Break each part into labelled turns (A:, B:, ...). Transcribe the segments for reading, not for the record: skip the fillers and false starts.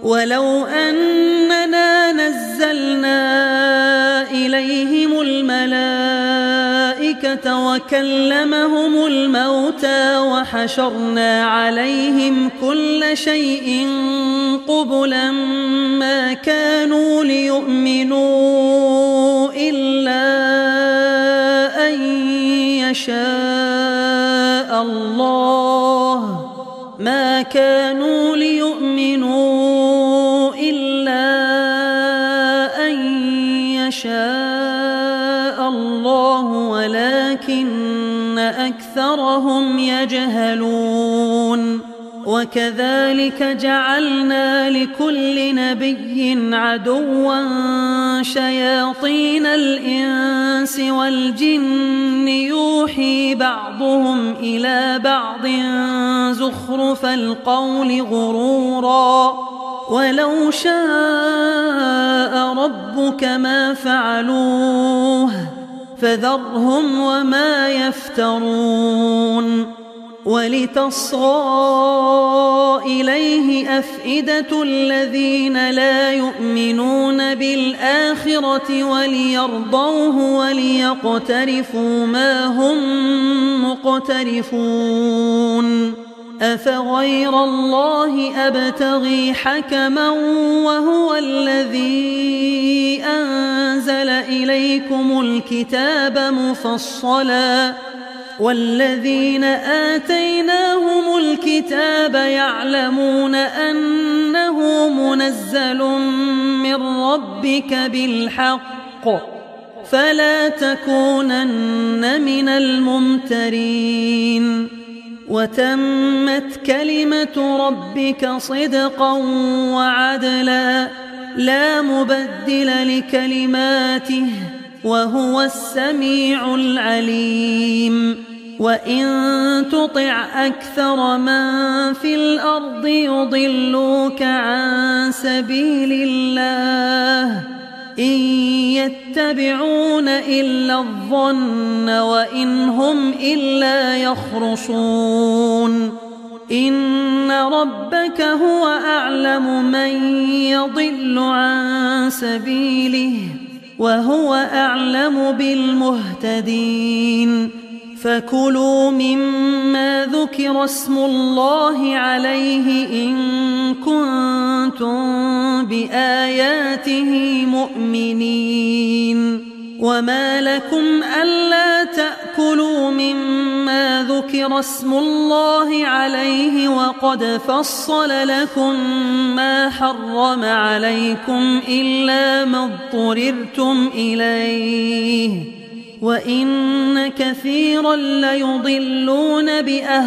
A: ولو أننا نزلنا إليهم الملائكة وكلمهم الموتى وحشرنا عليهم كل شيء قبلا ما كانوا ليؤمنوا إلا أن يشاء الله ولكن أكثرهم يجهلون وكذلك جعلنا لكل نبي عدوا شياطين الإنس والجن يوحي بعضهم إلى بعض زخرف القول غرورا ولو شاء ربك ما فعلوه فذرهم وما يفترون ولتصغى إليه أفئدة الذين لا يؤمنون بالآخرة وليرضوه وليقترفوا ما هم مقترفون أفغير الله أبتغي حكما وهو الذي أنزل إليكم الكتاب مفصلا والذين آتيناهم الكتاب يعلمون أنه منزل من ربك بالحق فلا تكونن من الممترين وتمت كلمة ربك صدقا وعدلا لا مبدل لكلماته وهو السميع العليم وإن تطع أكثر من في الأرض يضلوك عن سبيل الله إن يتبعون إلا الظن وإن هم إلا يخرصون إن ربك هو أعلم من يضل عن سبيله وهو أعلم بالمهتدين فكلوا مما ذكر اسم الله عليه إن كنتم بآياته مؤمنين وما لكم ألا تأكلوا مما ذكر اسم الله عليه وقد فصل لكم ما حرم عليكم إلا ما اضطررتم إليه وإن كثيرا ليضلون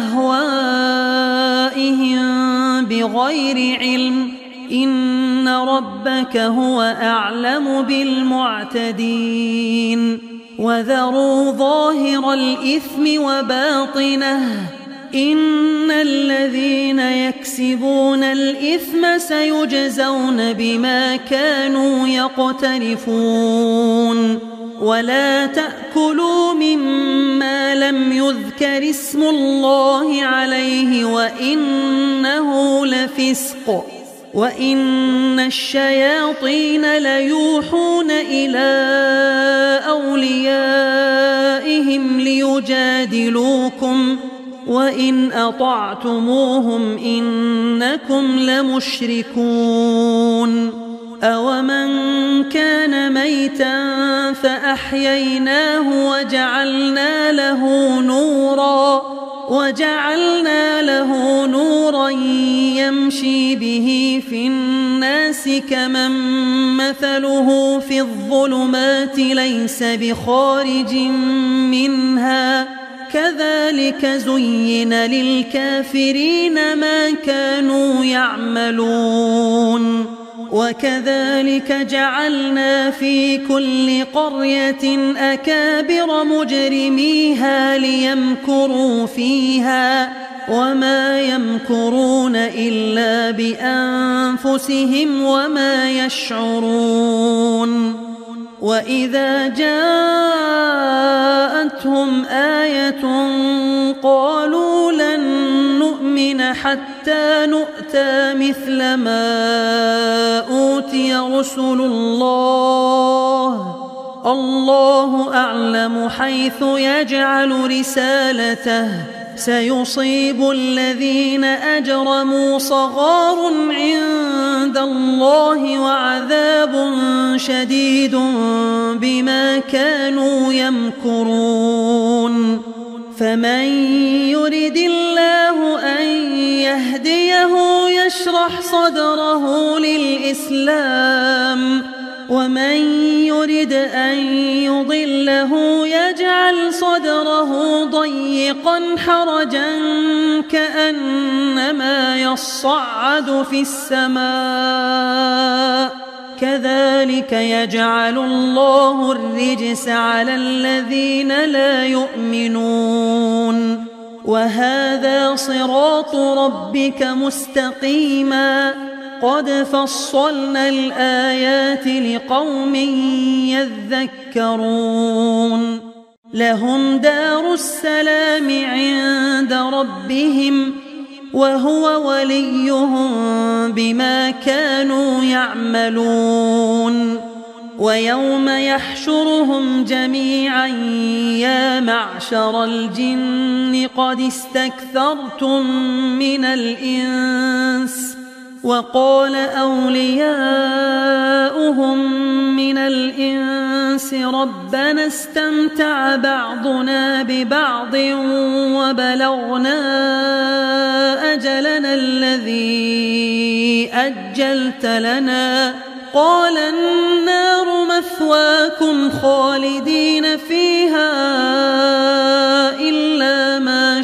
A: بأهوائهم بغير علم إن ربك هو أعلم بالمعتدين وذروا ظاهر الإثم وباطنه إن الذين يكسبون الإثم سيجزون بما كانوا يقترفون ولا تأكلوا مما لم يذكر اسم الله عليه وإنه لفسق وإن الشياطين ليوحون إلى أوليائهم ليجادلوكم وإن أطعتموهم إنكم لمشركون أومن كان ميتا فأحييناه وجعلنا له نورا يمشي به في الناس كمن مثله في الظلمات ليس بخارج منها كذلك زين للكافرين ما كانوا يعملون وكذلك جعلنا في كل قرية أكابر مجرميها ليمكروا فيها وما يمكرون إلا بأنفسهم وما يشعرون وإذا جاءتهم آية قالوا لن نؤمن حتى حتى نؤتى مثل ما أوتي رسل الله. الله أعلم حيث يجعل رسالته. سيصيب الذين أجرموا صغار عند الله وعذاب شديد بما كانوا يمكرون. فمن يرد الله أن يهديه يشرح صدره للإسلام، ومن يرد أن يضله يجعل صدره ضيقا حرجا كأنما يصعد في السماء. كذلك يجعل الله الرجس على الذين لا يؤمنون. وهذا صراط ربك مستقيما قد فصلنا الآيات لقوم يذكرون. لهم دار السلام عند ربهم وهو وليهم بما كانوا يعملون. ويوم يحشرهم جميعا يا معشر الجن قد استكثرتم من الإنس، وقال أولياؤهم من الإنس ربنا استمتع بعضنا ببعض وبلغنا أجلنا الذي أجلت لنا، قال النار مثواكم خالدين فيها إلا ما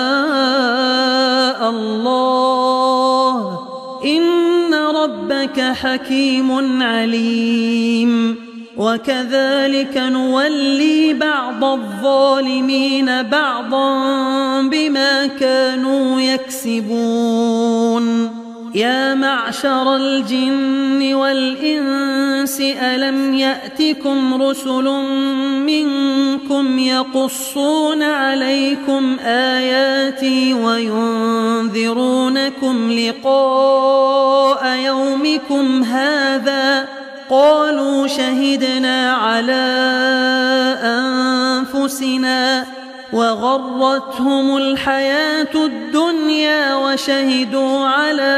A: شاء الله إن ربك حكيم عليم. وكذلك نولي بعض الظالمين بعضا بما كانوا يكسبون. يا معشر الجن والإنس ألم يأتكم رسل منكم يقصون عليكم آياتي وينذرونكم لقاء يومكم هذا؟ قالوا شهدنا على أنفسنا وغرتهم الحياة الدنيا وشهدوا على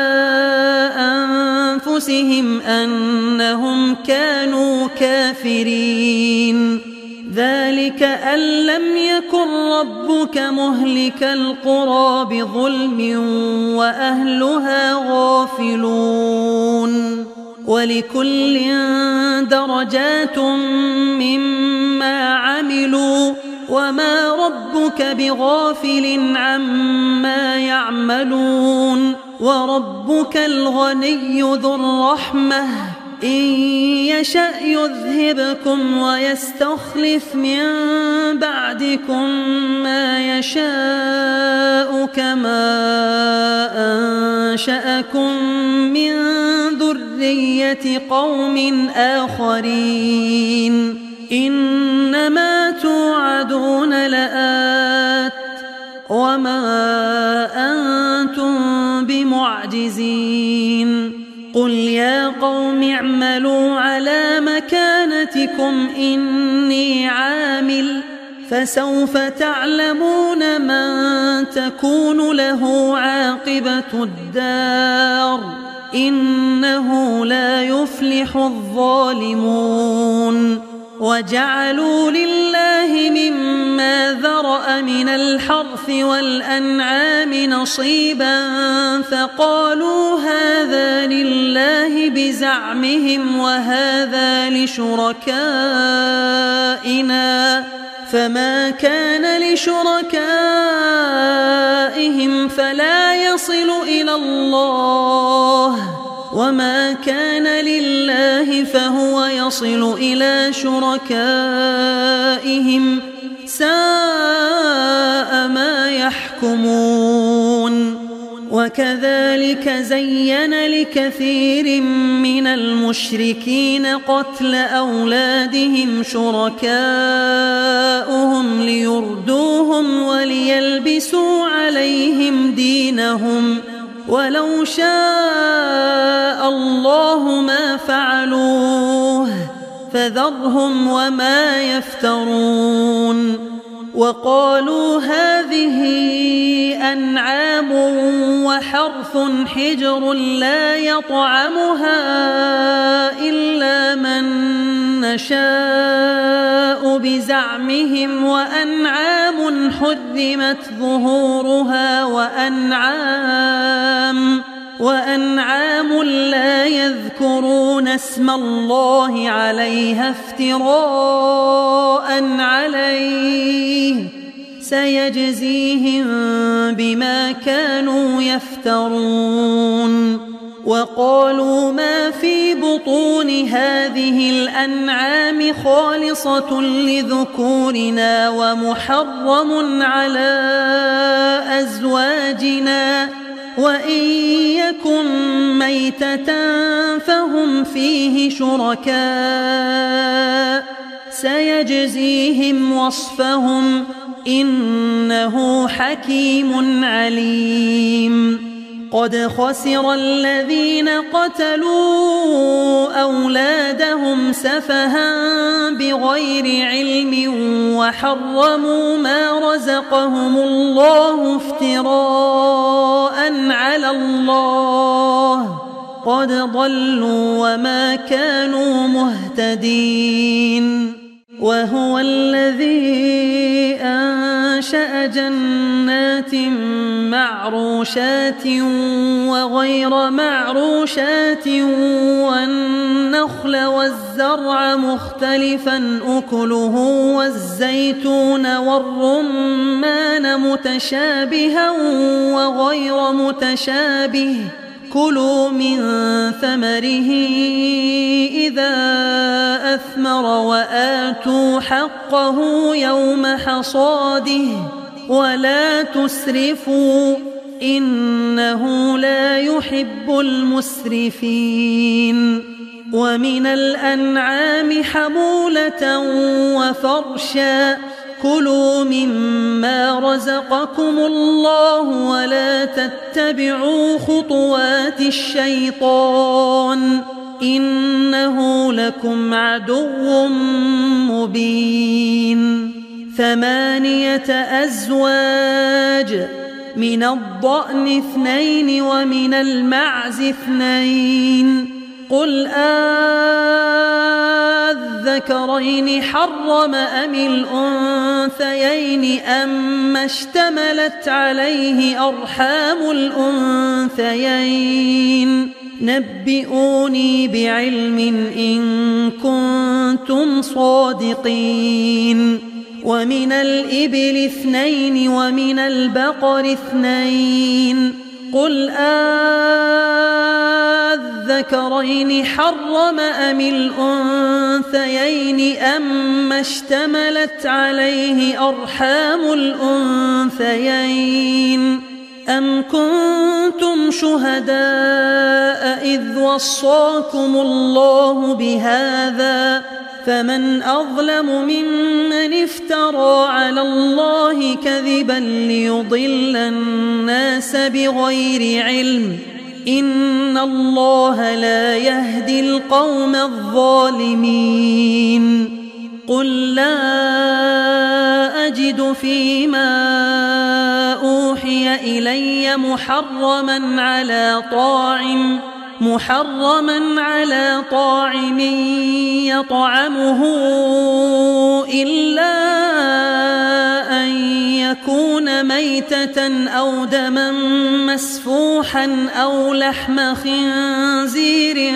A: أنفسهم أنهم كانوا كافرين. ذلك أن لم يكن ربك مهلك القرى بظلم وأهلها غافلون. ولكل درجات مما عملوا وما ربك بغافل عما يعملون. وربك الغني ذو الرحمة إن يشأ يذهبكم ويستخلف من بعدكم ما يشاء كما أنشأكم من ذرية قوم آخرين. إنما توعدون لآت وما أنتم بمعجزين. قل يا قوم اعملوا على مكانتكم إني عامل فسوف تعلمون من تكون له عاقبة الدار إنه لا يفلح الظالمون. وجعلوا لله مما ذرأ من الحرث والأنعام نصيبا فقالوا هذا لله بزعمهم وهذا لشركائنا، فما كان لشركائهم فلا يصل إلى الله، وما كان لله فهو يصل إلى شركائهم، ساء ما يحكمون. وكذلك زين لكثير من المشركين قتل أولادهم شركاؤهم ليردوهم وليلبسوا عليهم دينهم، ولو شاء الله ما فعلوه فذرهم وما يفترون وقالوا هذه أنعام وحرث حجر لا يطعمها إلا من نشاء بزعمهم وأنعام حرمت ظهورها وأنعام لا يذكرون اسم الله عليها افتراء عليه سيجزيهم بما كانوا يفترون وقالوا ما في بطون هذه الأنعام خالصة لذكورنا ومحرم على أزواجنا وإن يكن ميتة فهم فيه شركاء سيجزيهم وصفهم إنه حكيم عليم قد خسر الذين قتلوا أولادهم سفها بغير علم وحرموا ما رزقهم الله افتراء على الله قد ضلوا وما كانوا مهتدين وهو الذي أنشأ جنات معروشات وغير معروشات والنخل والزرع مختلفا أكله والزيتون والرمان متشابها وغير متشابه كلوا من ثمره إذا أثمر وآتوا حقه يوم حصاده ولا تسرفوا إنه لا يحب المسرفين ومن الأنعام حمولة وفرشا كلوا مما رزقكم الله ولا تتبعوا خطوات الشيطان إنه لكم عدو مبين 8 أزواج من الضأن 2 ومن المعز 2 قل الذكرين حرم أم الأنثيين أما اشتملت عليه أرحام الأنثيين نبئوني بعلم إن كنتم صادقين ومن الإبل 2 ومن البقر 2 قل الذكرين حرم أم الأنثيين أما اشتملت عليه أرحام الأنثيين أم كنتم شهداء إذ وصاكم الله بهذا فمن أظلم ممن افترى على الله كذبا ليضل الناس بغير علم إن الله لا يهدي القوم الظالمين قل لا أجد فيما أوحي إلي محرما على طاعم يطعمه إلا أن يكون ميتة أو دما مسفوحا أو لحم خنزير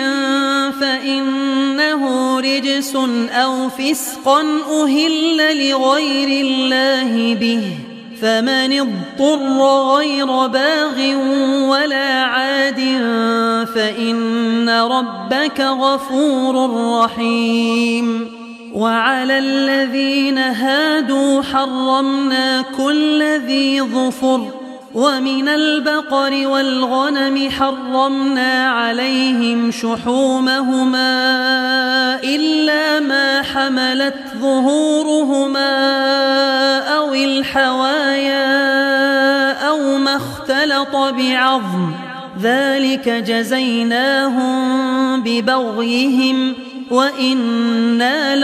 A: فإنه رجس أو فسقا أهل لغير الله به فمن اضطر غير باغ ولا عاد فإن ربك غفور رحيم وعلى الذين هادوا حرمنا كل ذي ظفر ومن البقر والغنم حرمنا عليهم شحومهما إلا ما حملت ظهورهما أو الحوايا أو ما اختلط بعظم ذلك جزيناهم ببغيهم وإنا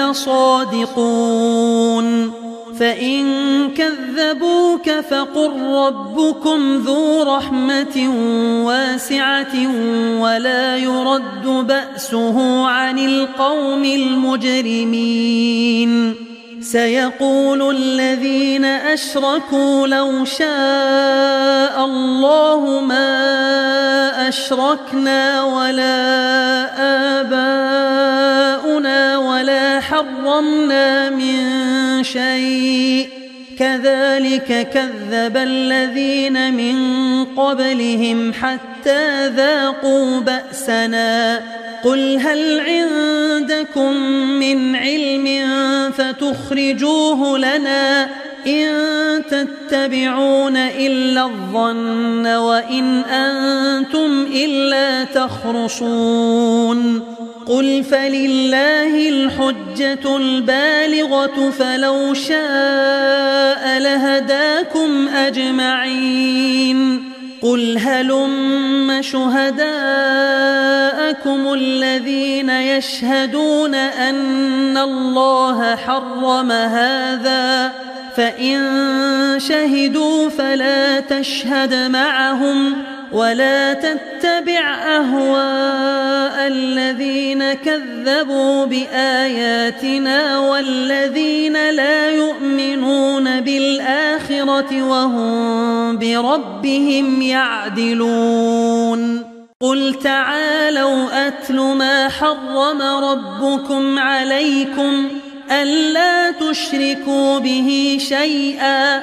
A: لصادقون فإن كذبوك فقل ربكم ذو رحمة واسعة ولا يرد بأسه عن القوم المجرمين سيقول الذين أشركوا لو شاء الله ما أشركنا ولا آباؤنا ولا حرمنا من شيء كذلك كذب الذين من قبلهم حتى ذاقوا بأسنا قل هل عندكم من علم فتخرجوه لنا إن تتبعون إلا الظن وإن أنتم إلا تخرصون قل فلله الحجة البالغة فلو شاء لهداكم أجمعين قل هلم شهداءكم الذين يشهدون أن الله حرم هذا فإن شهدوا فلا تشهد معهم ولا تتبع أهواء الذين كذبوا بآياتنا والذين لا يؤمنون بالآخرة وهم بربهم يعدلون قل تعالوا أتل ما حرم ربكم عليكم ألا تشركوا به شيئا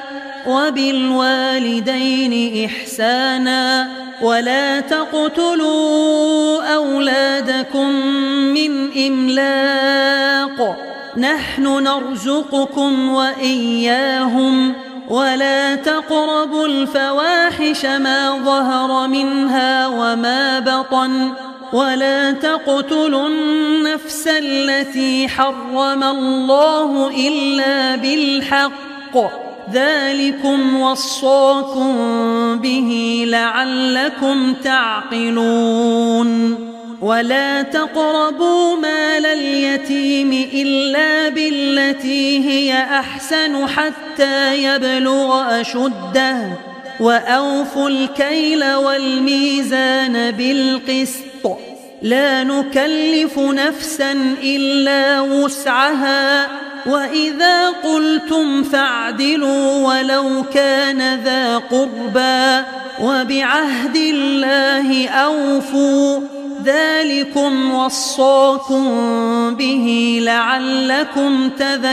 A: وبالوالدين إحسانا ولا تقتلوا أولادكم من إملاق نحن نرزقكم وإياهم ولا تقربوا الفواحش ما ظهر منها وما بطن ولا تقتلوا النفس التي حرم الله إلا بالحق ذلكم وصاكم به لعلكم تعقلون ولا تقربوا مال اليتيم إلا بالتي هي أحسن حتى يبلغ أشده وأوفوا الكيل والميزان بالقسط لا نكلف نفسا إلا وسعها وإذا قلتم فاعدلوا ولو كان ذا قربى وبعهد الله أوفوا ذلكم وصاكم به لعلكم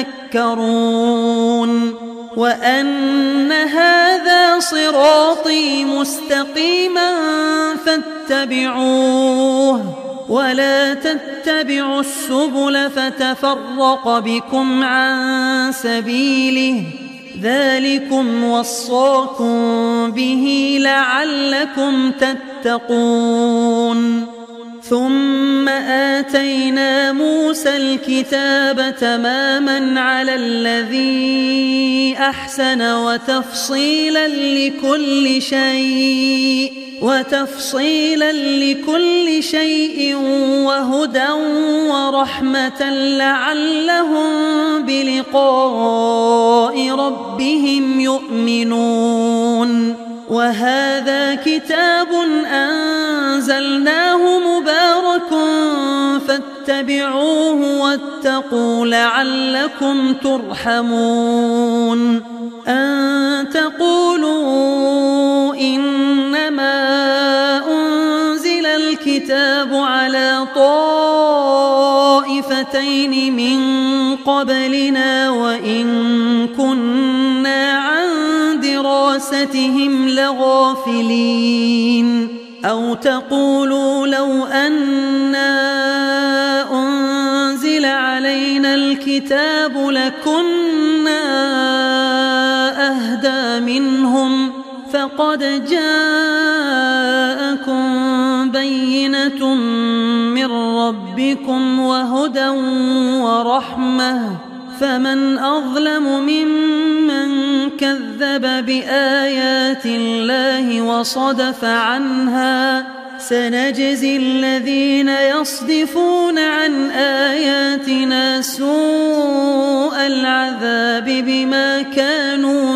A: تذكرون وأن هذا صراطي مستقيما فاتبعوه ولا تتبعوا السبل فتفرق بكم عن سبيله ذلكم وصاكم به لعلكم تتقون ثم آتينا موسى الكتاب تماما على الذي أحسن وتفصيلا لكل شيء وهدى ورحمة لعلهم بلقاء ربهم يؤمنون وهذا كتاب أنزلناه مبارك فاتبعوه واتقوا لعلكم ترحمون أن تقولوا إنما أنزل الكتاب على طائفتين من قبلنا وإن كنا عن دراستهم لغافلين أو تقولوا لو أنا أنزل علينا الكتاب لكنا أهدى منهم فقد جاءكم بينة من ربكم وهدى ورحمة فمن أظلم ممن كذب بآيات الله وصدف عنها سنجزي الذين يصدفون عن آياتنا سوء العذاب بما كانوا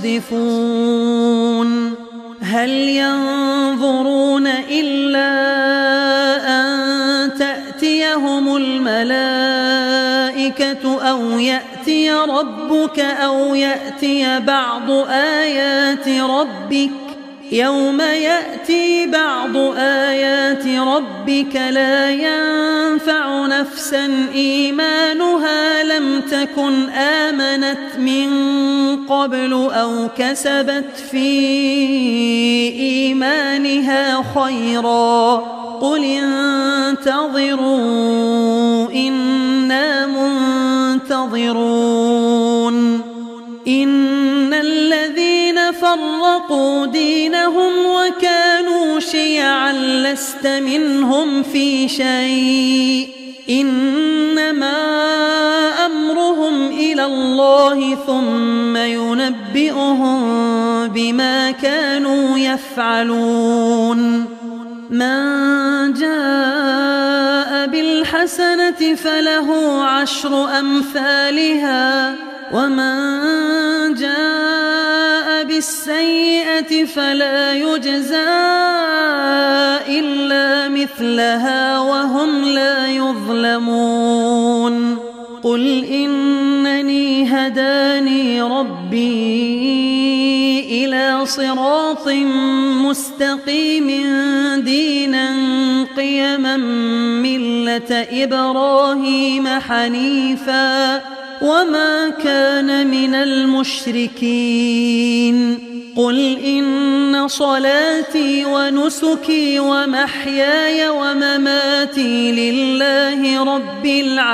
A: يصدفون هل ينظرون إلا أن تأتيهم الملائكة أو يأتي ربك أو يأتي بعض آيات ربك يوم يأتي بعض آيات ربك لا ينفع نفسا إيمانها لم تكن آمنت من قبل أو كسبت في إيمانها خيرا قل انتظروا إنا منتظرون إن الذين فرقوا دينهم وكانوا شيعا لست منهم في شيء إنما أمرهم إلى الله ثم ينبئهم بما كانوا يفعلون من جاء بالحسنة فله 10 أمثالها ومن جاء بالسيئة فلا يجزى إلا مثلها وهم لا يظلمون قل إنني هداني ربي إلى صراط مستقيم دينا قيما ملة إبراهيم حنيفا وما كان من المشركين قل إن صلاتي ونسكي ومحياي ومماتي لله رب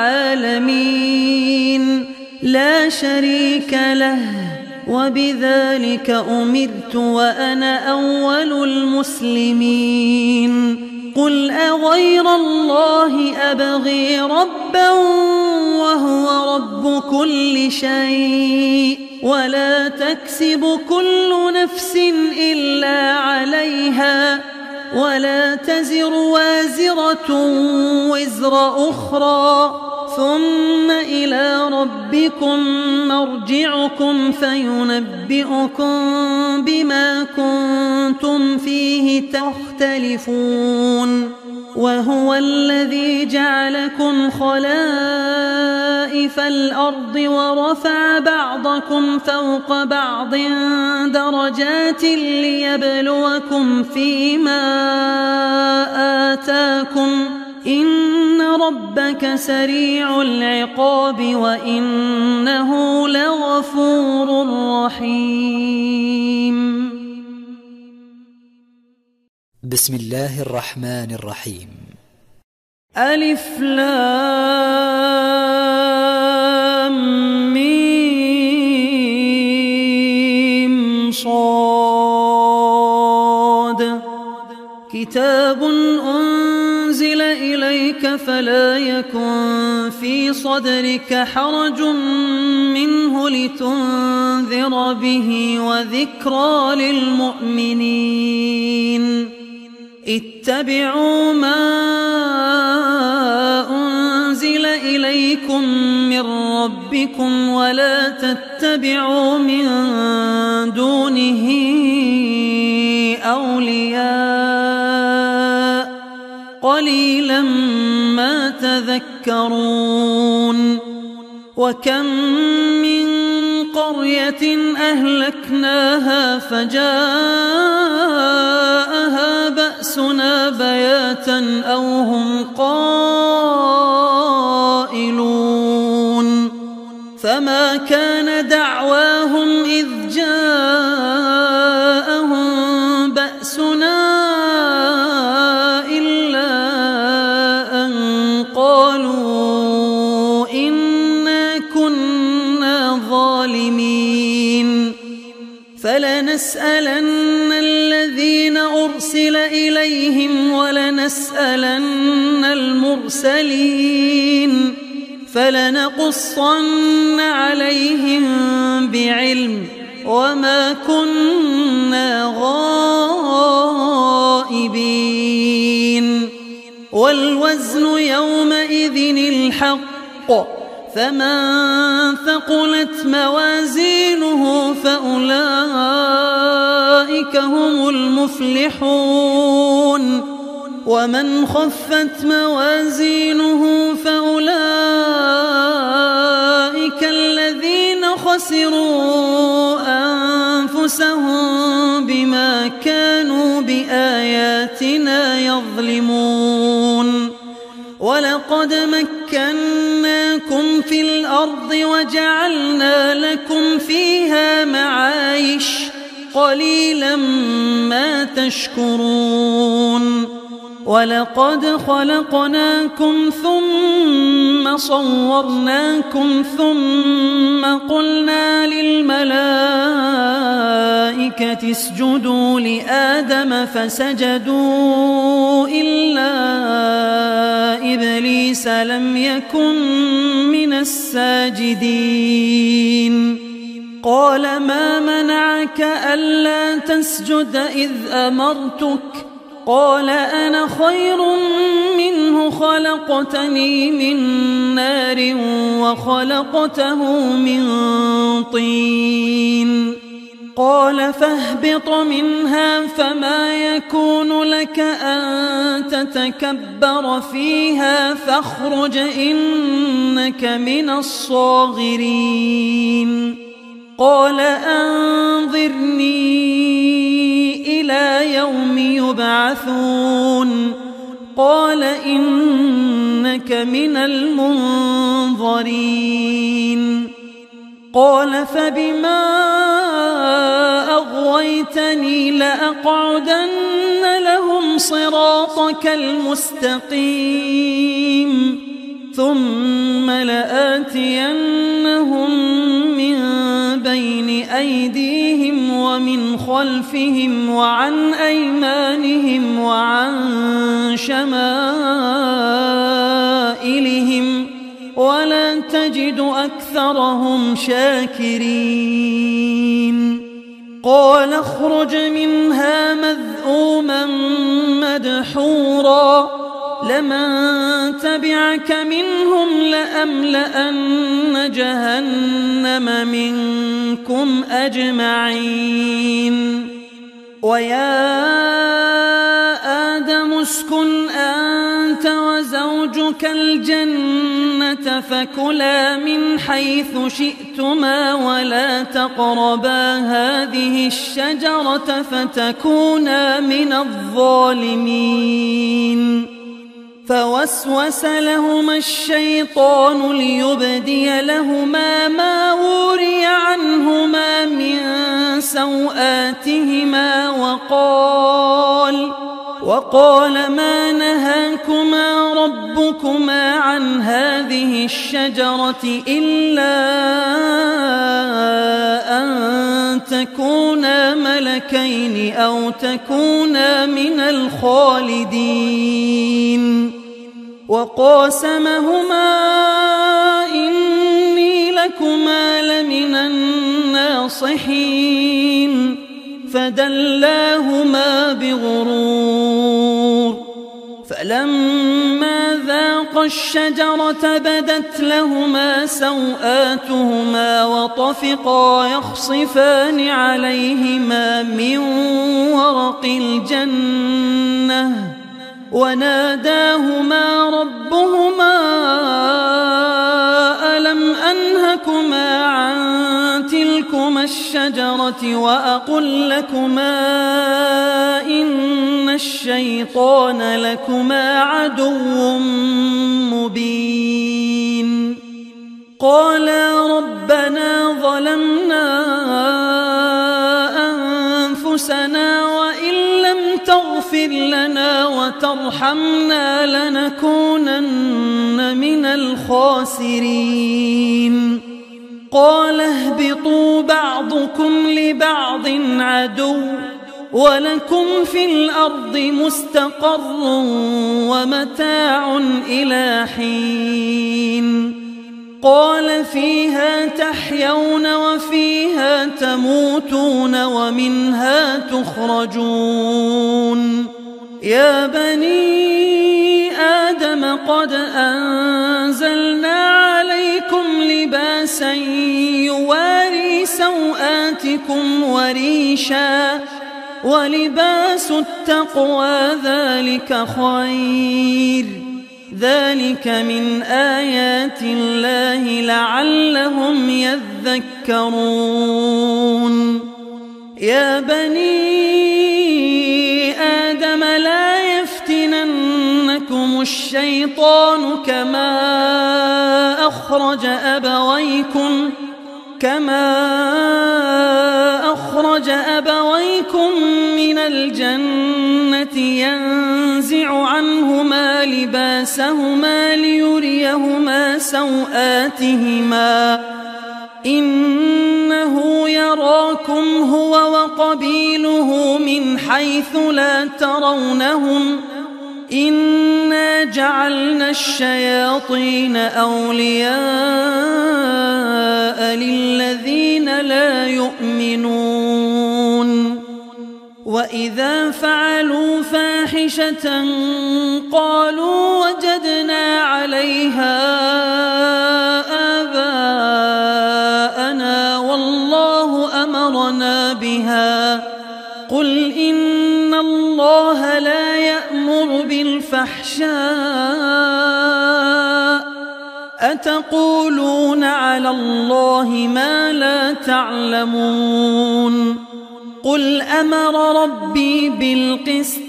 A: العالمين لا شريك له وبذلك أمرت وأنا أول المسلمين قل أغير الله أبغي ربا وهو رب كل شيء ولا تكسب كل نفس إلا عليها ولا تزر وازرة وزر أخرى ثم إلى ربكم مرجعكم فينبئكم بما كنتم فيه تختلفون وهو الذي جعلكم خلائف الأرض ورفع بعضكم فوق بعض درجات ليبلوكم فيما آتاكم إن ربك سريع العقاب وإنه لغفور رحيم.
B: بسم الله الرحمن الرحيم.
A: ألف لام ميم صاد كتاب أنزل إليك فلا يكن في صدرك حرج منه لتنذر به وذكرى للمؤمنين اتبعوا ما أنزل إليكم من ربكم ولا تتبعوا من دونه أولياء قليلا ما تذكرون وكم من قرية أهلكناها فجاءها بأسنا بياتا أو هم قائلون فما كان دعواهم إذ جاءهم بأسنا إلا أن قالوا إنا كنا ظالمين فلنسألن الذين أرسل إليهم ولنسألن المرسلين فلنقصن عليهم بعلم وما كنا غائبين والوزن يومئذ الحق فمن ثقلت موازينه فأولئك هم المفلحون ومن خفت موازينه فأولئك الذين خسروا أنفسهم بما كانوا بآياتنا يظلمون ولقد مكناكم في الأرض وجعلنا لكم فيها معايش قليلا ما تشكرون ولقد خلقناكم ثم صورناكم ثم قلنا للملائكة اسجدوا لآدم فسجدوا إلا إبليس لم يكن من الساجدين قال ما منعك ألا تسجد إذ أمرتك قال أنا خير منه خلقتني من نار وخلقته من طين قال فاهبط منها فما يكون لك أن تتكبر فيها فاخرج إنك من الصاغرين قال أنظرني إلى يوم يبعثون قال إنك من المنظرين قال فبما أغويتني لأقعدن لهم صراطك المستقيم ثم لآتينهم من بين أيديهم ومن خلفهم وعن أيمانهم وعن شمائلهم ولا تجد أكثرهم شاكرين قال اخرج منها مذءوما مدحورا لمن تبعك منهم لأملأن جهنم منكم أجمعين ويا آدم اسكن أنت وزوجك الجنة فكلا من حيث شئتما ولا تقربا هذه الشجرة فتكونا من الظالمين فوسوس لهما الشيطان ليبدي لهما ما وري عنهما من سوآتهما وقال ما نهاكما ربكما عن هذه الشجرة إلا أن تكونا ملكين أو تكونا من الخالدين وقاسمهما إني لكما لمن الناصحين فدلاهما بغرور فلما ذاقا الشجرة بدت لهما سوآتهما وطفقا يخصفان عليهما من ورق الجنة وناداهما ربهما ألم أنهكما عن تلكما الشجرة وأقل لكما إن الشيطان لكما عدو مبين قالا ربنا ظلمنا أنفسنا وإن لم تغفر لنا وترحمنا لنكونن من الخاسرين قال اهبطوا بعضكم لبعض عدو ولكم في الأرض مستقر ومتاع إلى حين قال فيها تحيون وفيها تموتون ومنها تخرجون. يا بني آدم قد أنزلنا عليكم لباسا يواري سوآتكم وريشا ولباس التقوى ذلك خير ذلك من آيات الله لعلهم يذكرون. يا بني آدم لا يفتننكم الشيطان كما أخرج أبويكم من الجنة ينزع عنهما لباسهما ليريهما سوآتهما إنه يراكم هو وقبيله من حيث لا ترونهم إنا جعلنا الشياطين أولياء للذين لا يؤمنون. وإذا فعلوا فاحشة قالوا وجدنا عليها آباءنا والله أمرنا بها قل إن الله لا يأمر بالفحشاء أتقولون على الله ما لا تعلمون. قل أمر ربي بالقسط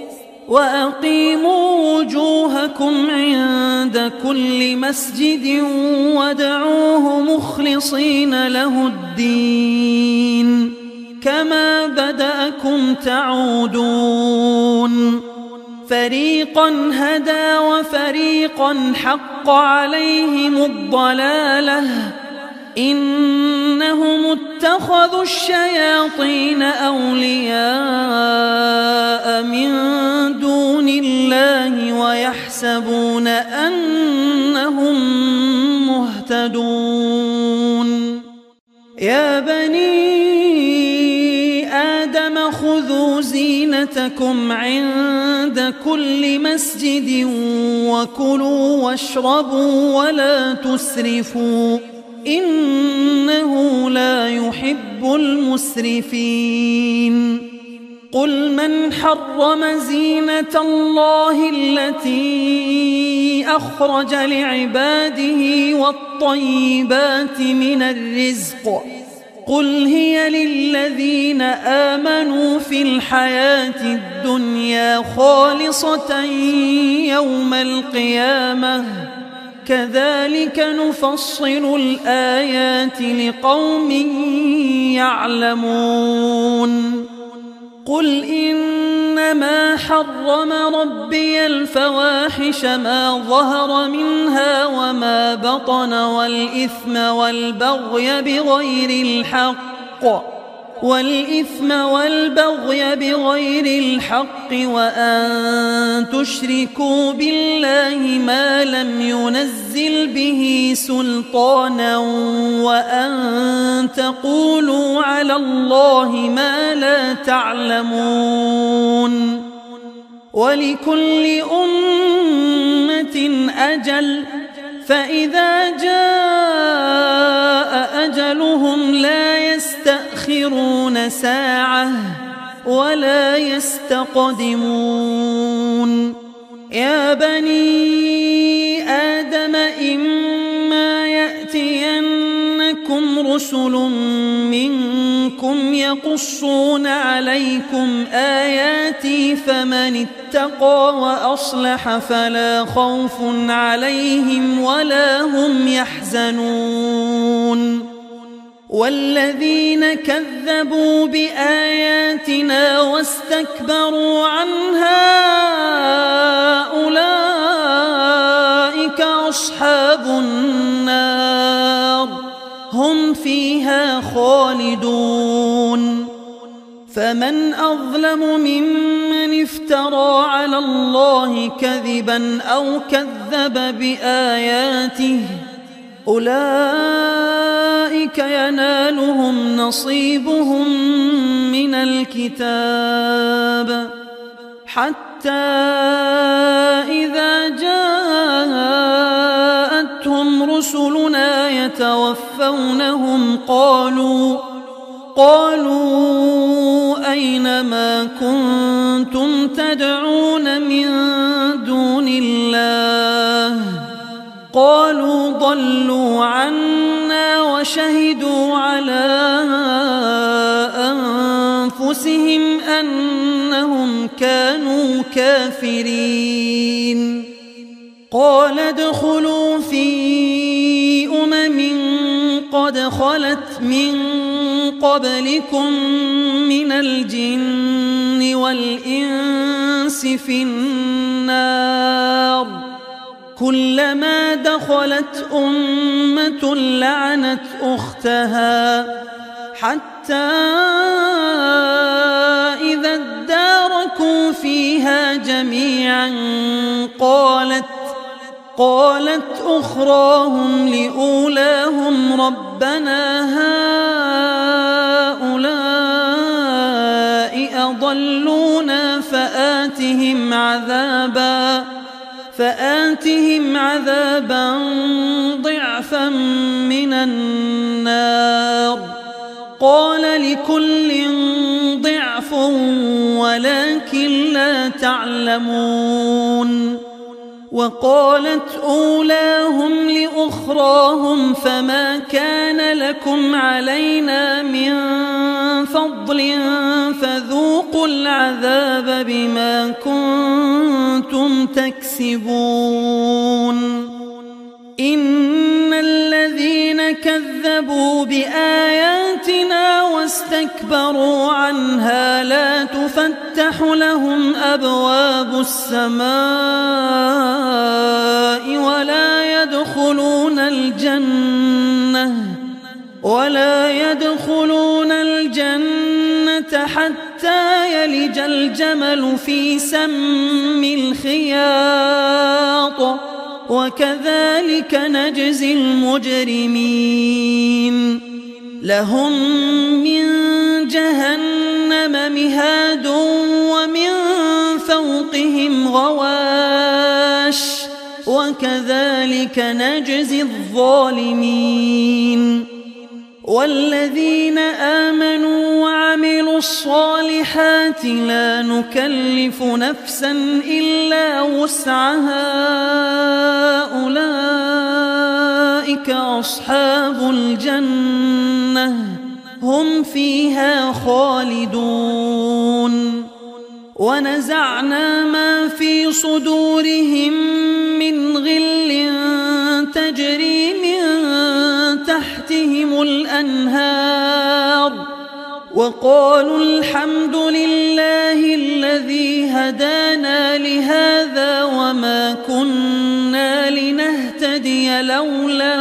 A: وأقيموا وجوهكم عند كل مسجد وادعوه مخلصين له الدين كما بدأكم تعودون. فريقا هدى وفريقا حق عليهم الضلالة إنهم اتخذوا الشياطين أولياء من دون الله ويحسبون أنهم مهتدون. يا بني آدم خذوا زينتكم عند كل مسجد وكلوا واشربوا ولا تسرفوا إنه لا يحب المسرفين. قل من حرم زينة الله التي أخرج لعباده والطيبات من الرزق قل هي للذين آمنوا في الحياة الدنيا خالصة يوم القيامة كذلك نفصل الآيات لقوم يعلمون. قل إنما حرم ربي الفواحش ما ظهر منها وما بطن والإثم والبغي بغير الحق وأن تشركوا بالله ما لم ينزل به سلطانا وأن تقولوا على الله ما لا تعلمون. ولكل أمة أجل فإذا جاء أجلهم لا يستأخرون ساعة ولا يستقدمون. يا بني آدم إما يأتينكم رسل منكم يقصون عليكم آياتي فمن اتقى وأصلح فلا خوف عليهم ولا هم يحزنون. والذين كذبوا بآياتنا واستكبروا عنها أولئك أصحاب النار هم فيها خالدون. فمن أظلم ممن افترى على الله كذبا أو كذب بآياته أولئك أولئك ينالهم نصيبهم من الكتاب حتى إذا جاءتهم رسلنا يتوفونهم قالوا أين ما كنتم تدعون من دون الله قالوا ضلوا عنا وشهدوا على أنفسهم أنهم كانوا كافرين قال ادخلوا في قد خلت من قبلكم من الجن والإنس في النار كلما دخلت أمة لعنت أختها حتى إذا اداركوا فيها جميعا قالت أخراهم لأولاهم ربنا هؤلاء أضلونا فآتهم عذابا ضعفا من النار قال لكل ضعف ولكن لا تعلمون وقالت أولاهم لأخراهم فما كان لكم علينا من فضل فذوقوا العذاب بما كنتم تكسبون إن الذين كذبوا بآياتنا واستكبروا عنها لا تفتح لهم أبواب السماء ولا يدخلون الجنة حتى يلج الجمل في سم الخياط وكذلك نجزي المجرمين لهم من جهنم مهاد ومن فوقهم غواش وكذلك نجزي الظالمين والذين آمنوا وعملوا الصالحات لا نكلف نفسا إلا وسعها أولئك أصحاب الجنة هم فيها خالدون ونزعنا ما في صدورهم من غل تجري من تحتهم الأنهار وقالوا الحمد لله الذي هدانا لهذا وما كنا لنهتدي لولا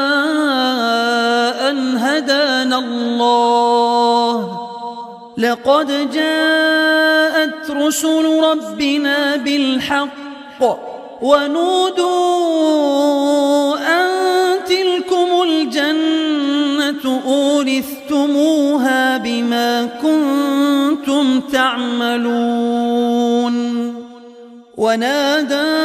A: أن هدانا الله لقد جاءت رسل ربنا بالحق ونودوا أن تلكم الجنة أورثتموها بما كنتم تعملون ونادى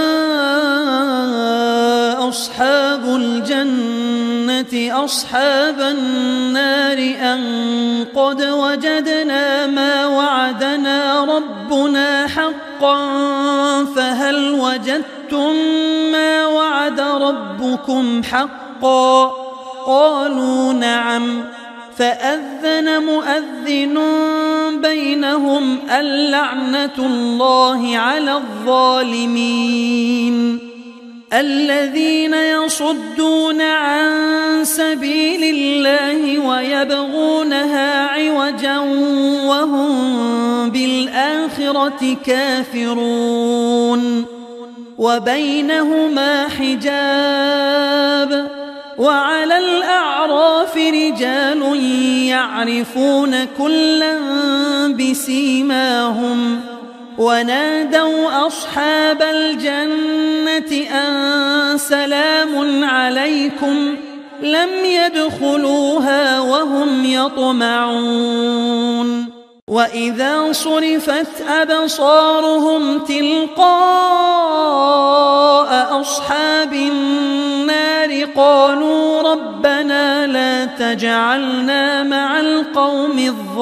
A: أصحاب الجنة أصحاب النار أن قد وجدنا ما وعدنا ربنا حقا فهل وجدتم ما وعد ربكم حقا قالوا نعم فأذن مؤذن بينهم اللعنة الله على الظالمين الذين يصدون عن سبيل الله ويبغونها عوجا وهم بالآخرة كافرون وبينهما حجاب وعلى الأعراف رجال يعرفون كلا بسيماهم ونادوا أصحاب الجنة أن سلام عليكم لم يدخلوها وهم يطمعون وإذا صرفت أبصارهم تلقاء أصحاب النار قالوا ربنا لا تجعلنا مع القوم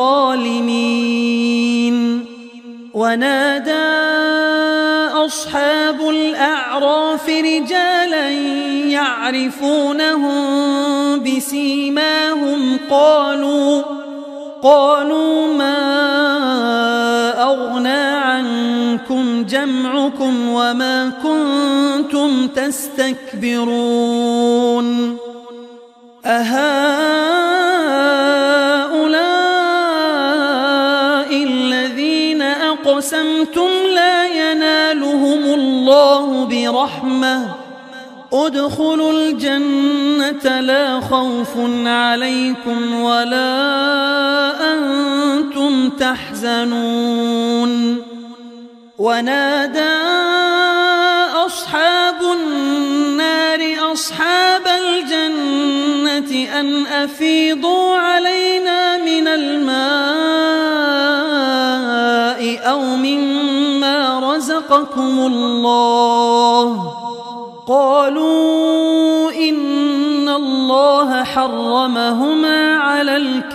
A: الظالمين ونادى أصحاب الأعراف رجالا يعرفونهم بسيماهم قالوا ما أغنى عنكم جمعكم وما كنتم تستكبرون أهؤلاء الذين أقسمتم لا ينالهم الله برحمة ادخلوا الجنة لا خوف عليكم ولا أنتم تحزنون ونادى أصحاب النار أصحاب الجنة أن أفيضوا علينا من الماء أو مما رزقكم الله قالوا إن الله حرمهما على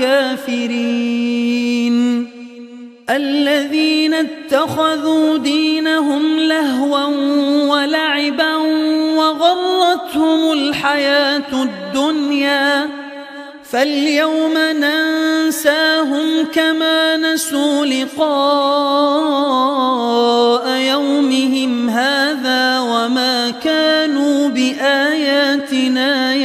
A: الكافرين الذين اتخذوا دينهم لهوا ولعبا وغرتهم الحياة الدنيا فاليوم ننساهم كما نسوا لقاء يومهم هذا وما كانوا بآياتنا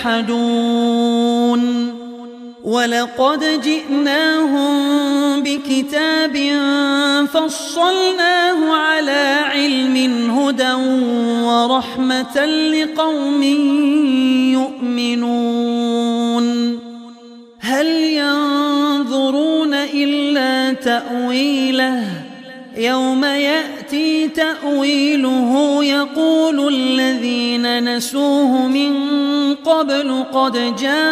A: يجحدون ولقد جئناهم بكتاب فصلناه على علم هدى ورحمة لقوم يؤمنون هل ينظرون إلا تأويله يوم يأتي تأويله يقول الذين نسوه من قبل قد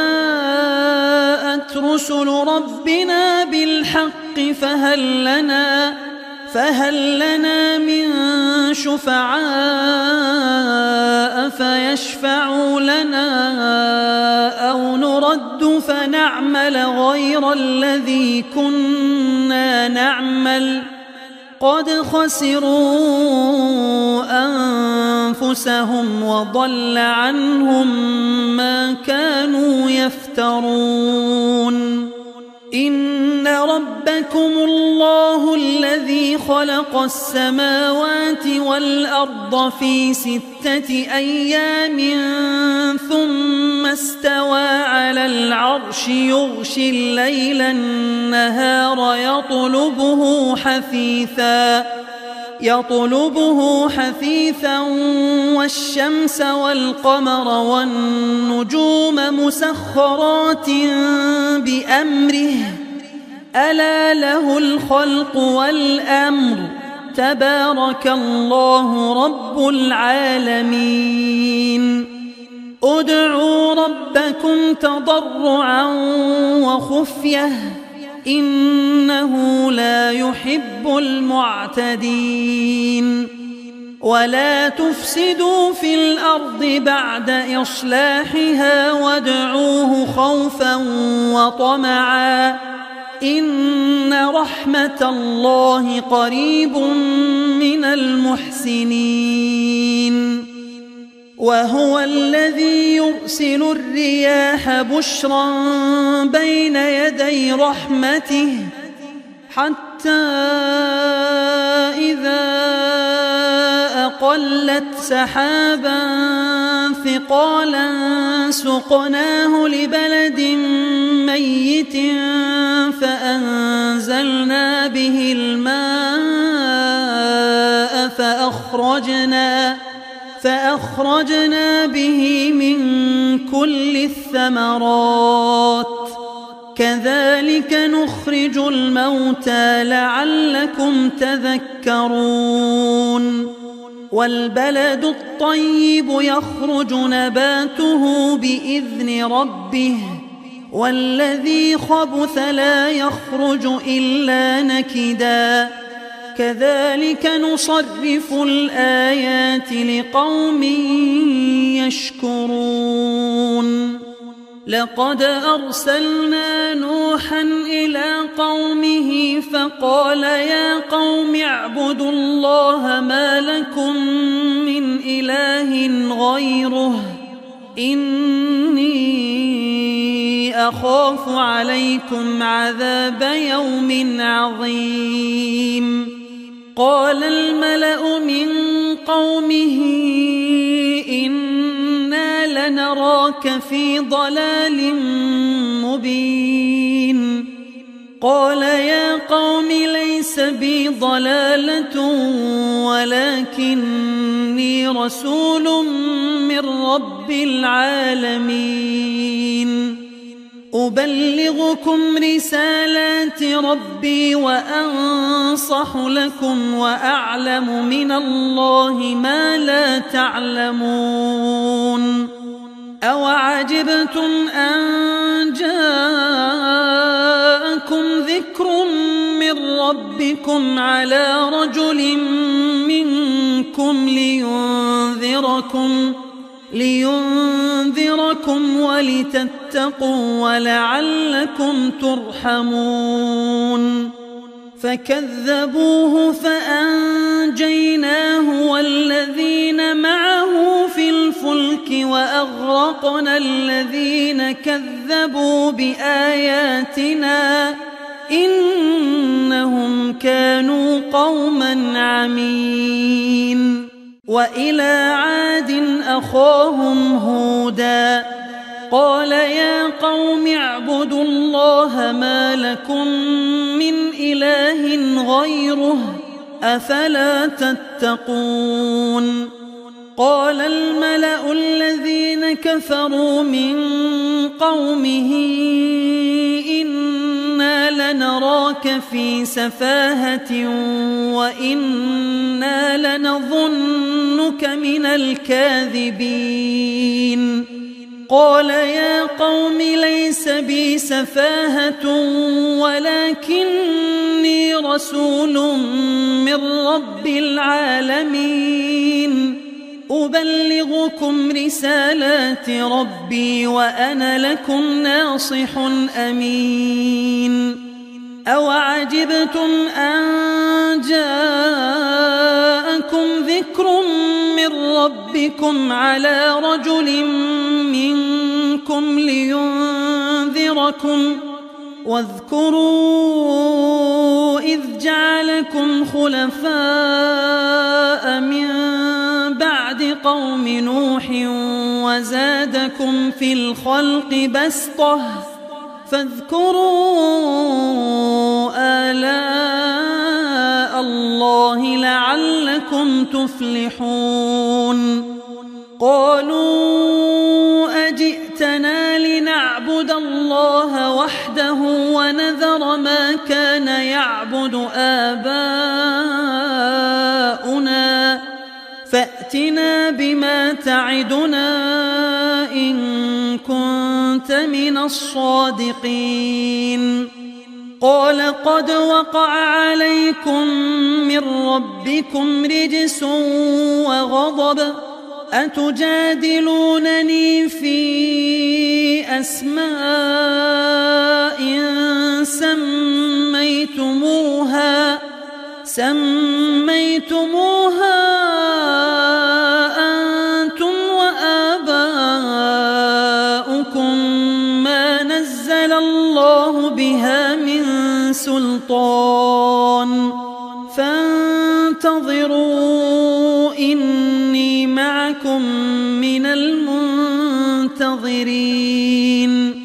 A: جاءت رسل ربنا بالحق فهل لنا من شفعاء فيشفعوا لنا أو نرد فنعمل غير الذي كنا نعمل قد خسروا أنفسهم وضل عنهم ما كانوا يفترون إن ربكم الله الذي خلق السماوات والأرض في 6 أيام ثم استوى على العرش يغشي الليل النهار يطلبه حثيثا والشمس والقمر والنجوم مسخرات بأمره ألا له الخلق والأمر تبارك الله رب العالمين ادعوا ربكم تضرعا وخفية إنه لا يحب المعتدين ولا تفسدوا في الأرض بعد إصلاحها وادعوه خوفا وطمعا إن رحمة الله قريب من المحسنين وهو الذي يرسل الرياح بشرا بين يدي رحمته حتى إذا أقلت سحابا ثقالا سقناه لبلد ميت فأنزلنا به الماء فأخرجنا به من كل الثمرات كذلك نخرج الموتى لعلكم تذكرون والبلد الطيب يخرج نباته بإذن ربه والذي خبث لا يخرج إلا نكدا كذلك نصرف الآيات لقوم يشكرون لقد أرسلنا نوحا إلى قومه فقال يا قوم اعبدوا الله ما لكم من إله غيره إني أخاف عليكم عذاب يوم عظيم قال الملأ من قومه إنا لنراك في ضلال مبين قال يا قوم ليس بي ضلالة ولكني رسول من رب العالمين أبلغكم رسالات ربي وأنصح لكم وأعلم من الله ما لا تعلمون أوعجبتم أن جاءكم ذكر من ربكم على رجل منكم لينذركم ولتتقوا ولعلكم ترحمون فكذبوه فأنجيناه والذين معه في الفلك وأغرقنا الذين كذبوا بآياتنا إنهم كانوا قوما عمين وإلى عاد أخاهم هودا قال يا قوم اعبدوا الله ما لكم من إله غيره أفلا تتقون قال الملأ الذين كفروا من قومه إنا لنراك في سفاهة وإنا لنظنك من الكاذبين قال يا قوم ليس بي سفاهة ولكني رسول من رب العالمين أبلغكم رسالات ربي وأنا لكم ناصح أمين أوعجبتم أن جاءكم ذكر من ربكم على رجل منكم لينذركم واذكروا إذ جعلكم خلفاء من بعد قوم نوح وزادكم في الخلق بسطة فاذكروا آلاء الله لعلكم تفلحون قالوا أجئتنا لنعبد الله وحده ونذر ما كان يعبد آباؤنا فأتنا بما تعدنا إن كنت من الصادقين قال قد وقع عليكم من ربكم رجس وغضب أتجادلونني في أسماء سميتموها أنتم وآباؤكم ما نزل الله بها من سلطان فانتظروا إني معكم من المنتظرين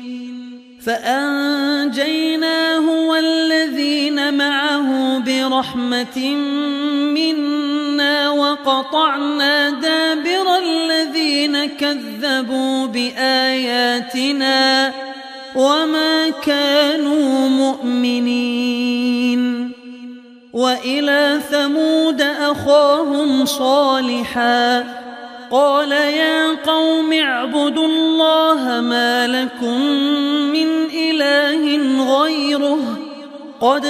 A: فأنجيناه والذين معه برحمة منا وقطعنا دابر الذين كذبوا بآياتنا وما كانوا مؤمنين وإلى ثمود أخاهم صالحا قال يا قوم اعبدوا الله ما لكم من إله غيره قد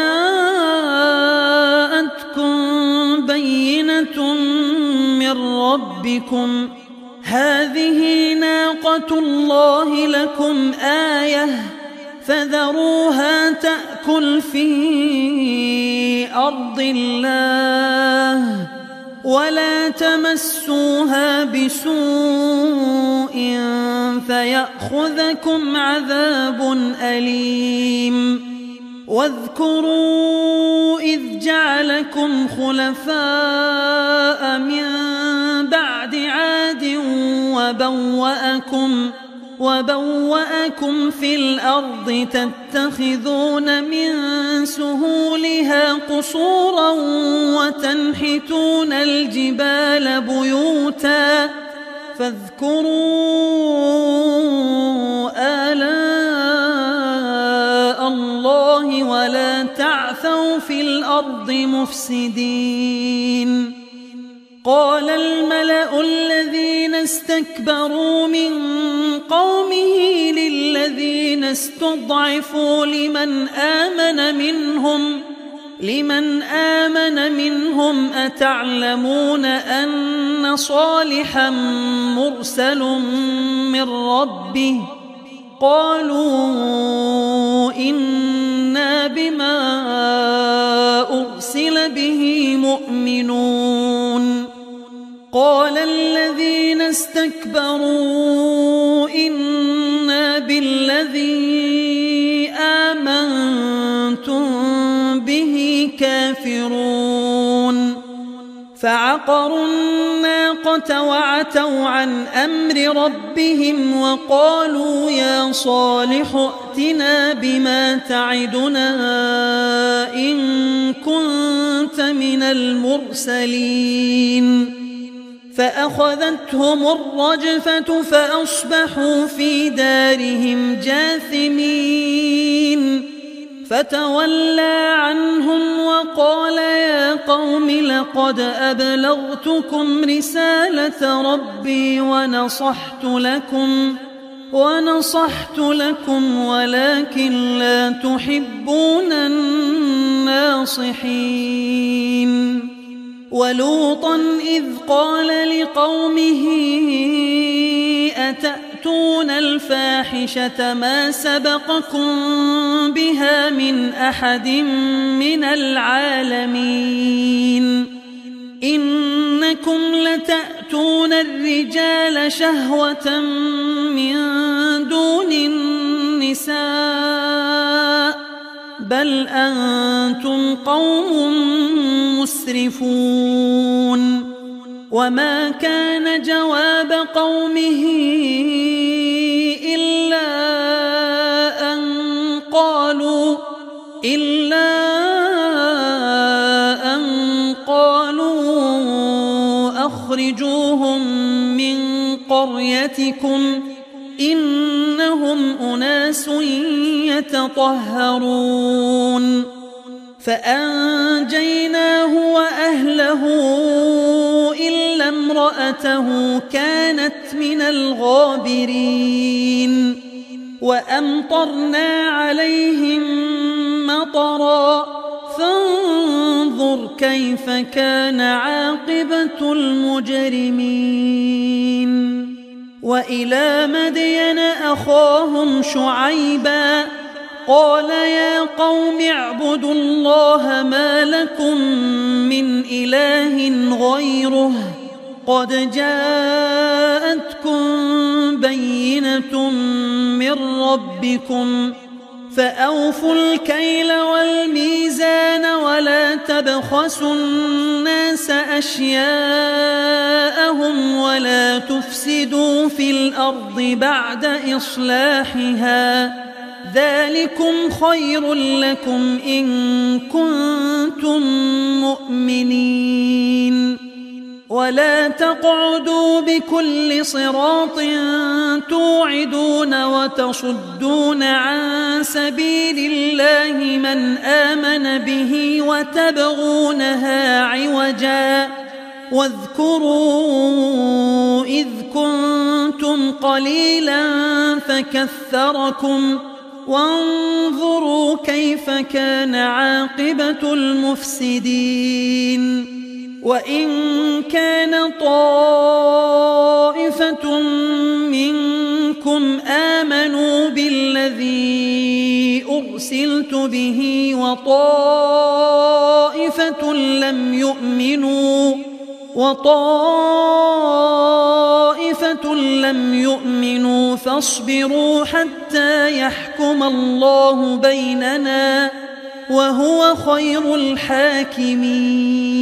A: جاءتكم بينة من ربكم هذه ناقة الله لكم آية فذروها تأكل في أرض الله ولا تمسوها بسوء فيأخذكم عذاب أليم واذكروا إذ جعلكم خلفاء من بعد عاد وبوأكم في الأرض تتخذون من سهولها قصورا وتنحتون الجبال بيوتا فاذكروا آلاء الله ولا تعثوا في الأرض مفسدين قال الملأ الذين استكبروا من قومه للذين استضعفوا لمن آمن منهم أتعلمون أن صالحا مرسل من ربه قالوا إنا بما أرسل به مؤمنون قال الذين استكبروا إنا بالذي آمنتم به كافرون فعقروا الناقة وعتوا عن أمر ربهم وقالوا يا صالح ائتنا بما تعدنا إن كنت من المرسلين فأخذتهم الرجفة فأصبحوا في دارهم جاثمين فتولى عنهم وقال يا قوم لقد أبلغتكم رسالة ربي ونصحت لكم ولكن لا تحبون الناصحين ولوطا إذ قال لقومه أتأتون الفاحشة ما سبقكم بها من أحد من العالمين إنكم لتأتون الرجال شهوة من دون النساء بل أنتم قوم مسرفون وما كان جواب قومه إلا أن قالوا أخرجوهم من قريتكم إنهم أناس يتطهرون فأنجيناه وأهله إلا امرأته كانت من الغابرين وأمطرنا عليهم مطرا فانظر كيف كان عاقبة المجرمين وإلى مدين أخاهم شعيبا قال يا قوم اعبدوا الله ما لكم من إله غيره قد جاءتكم بينة من ربكم فأوفوا الكيل والميزان ولا تبخسوا الناس أشياءهم ولا تفسدوا في الأرض بعد إصلاحها ذلكم خير لكم إن كنتم مؤمنين ولا تقعدوا بكل صراط توعدون وتصدون عن سبيل الله من آمن به وتبغونها عوجا واذكروا إذ كنتم قليلا فكثركم وانظروا كيف كان عاقبة المفسدين وإن كان طائفة منكم آمنوا بالذي أرسلت به وطائفة لم يؤمنوا فاصبروا حتى يحكم الله بيننا وهو خير الحاكمين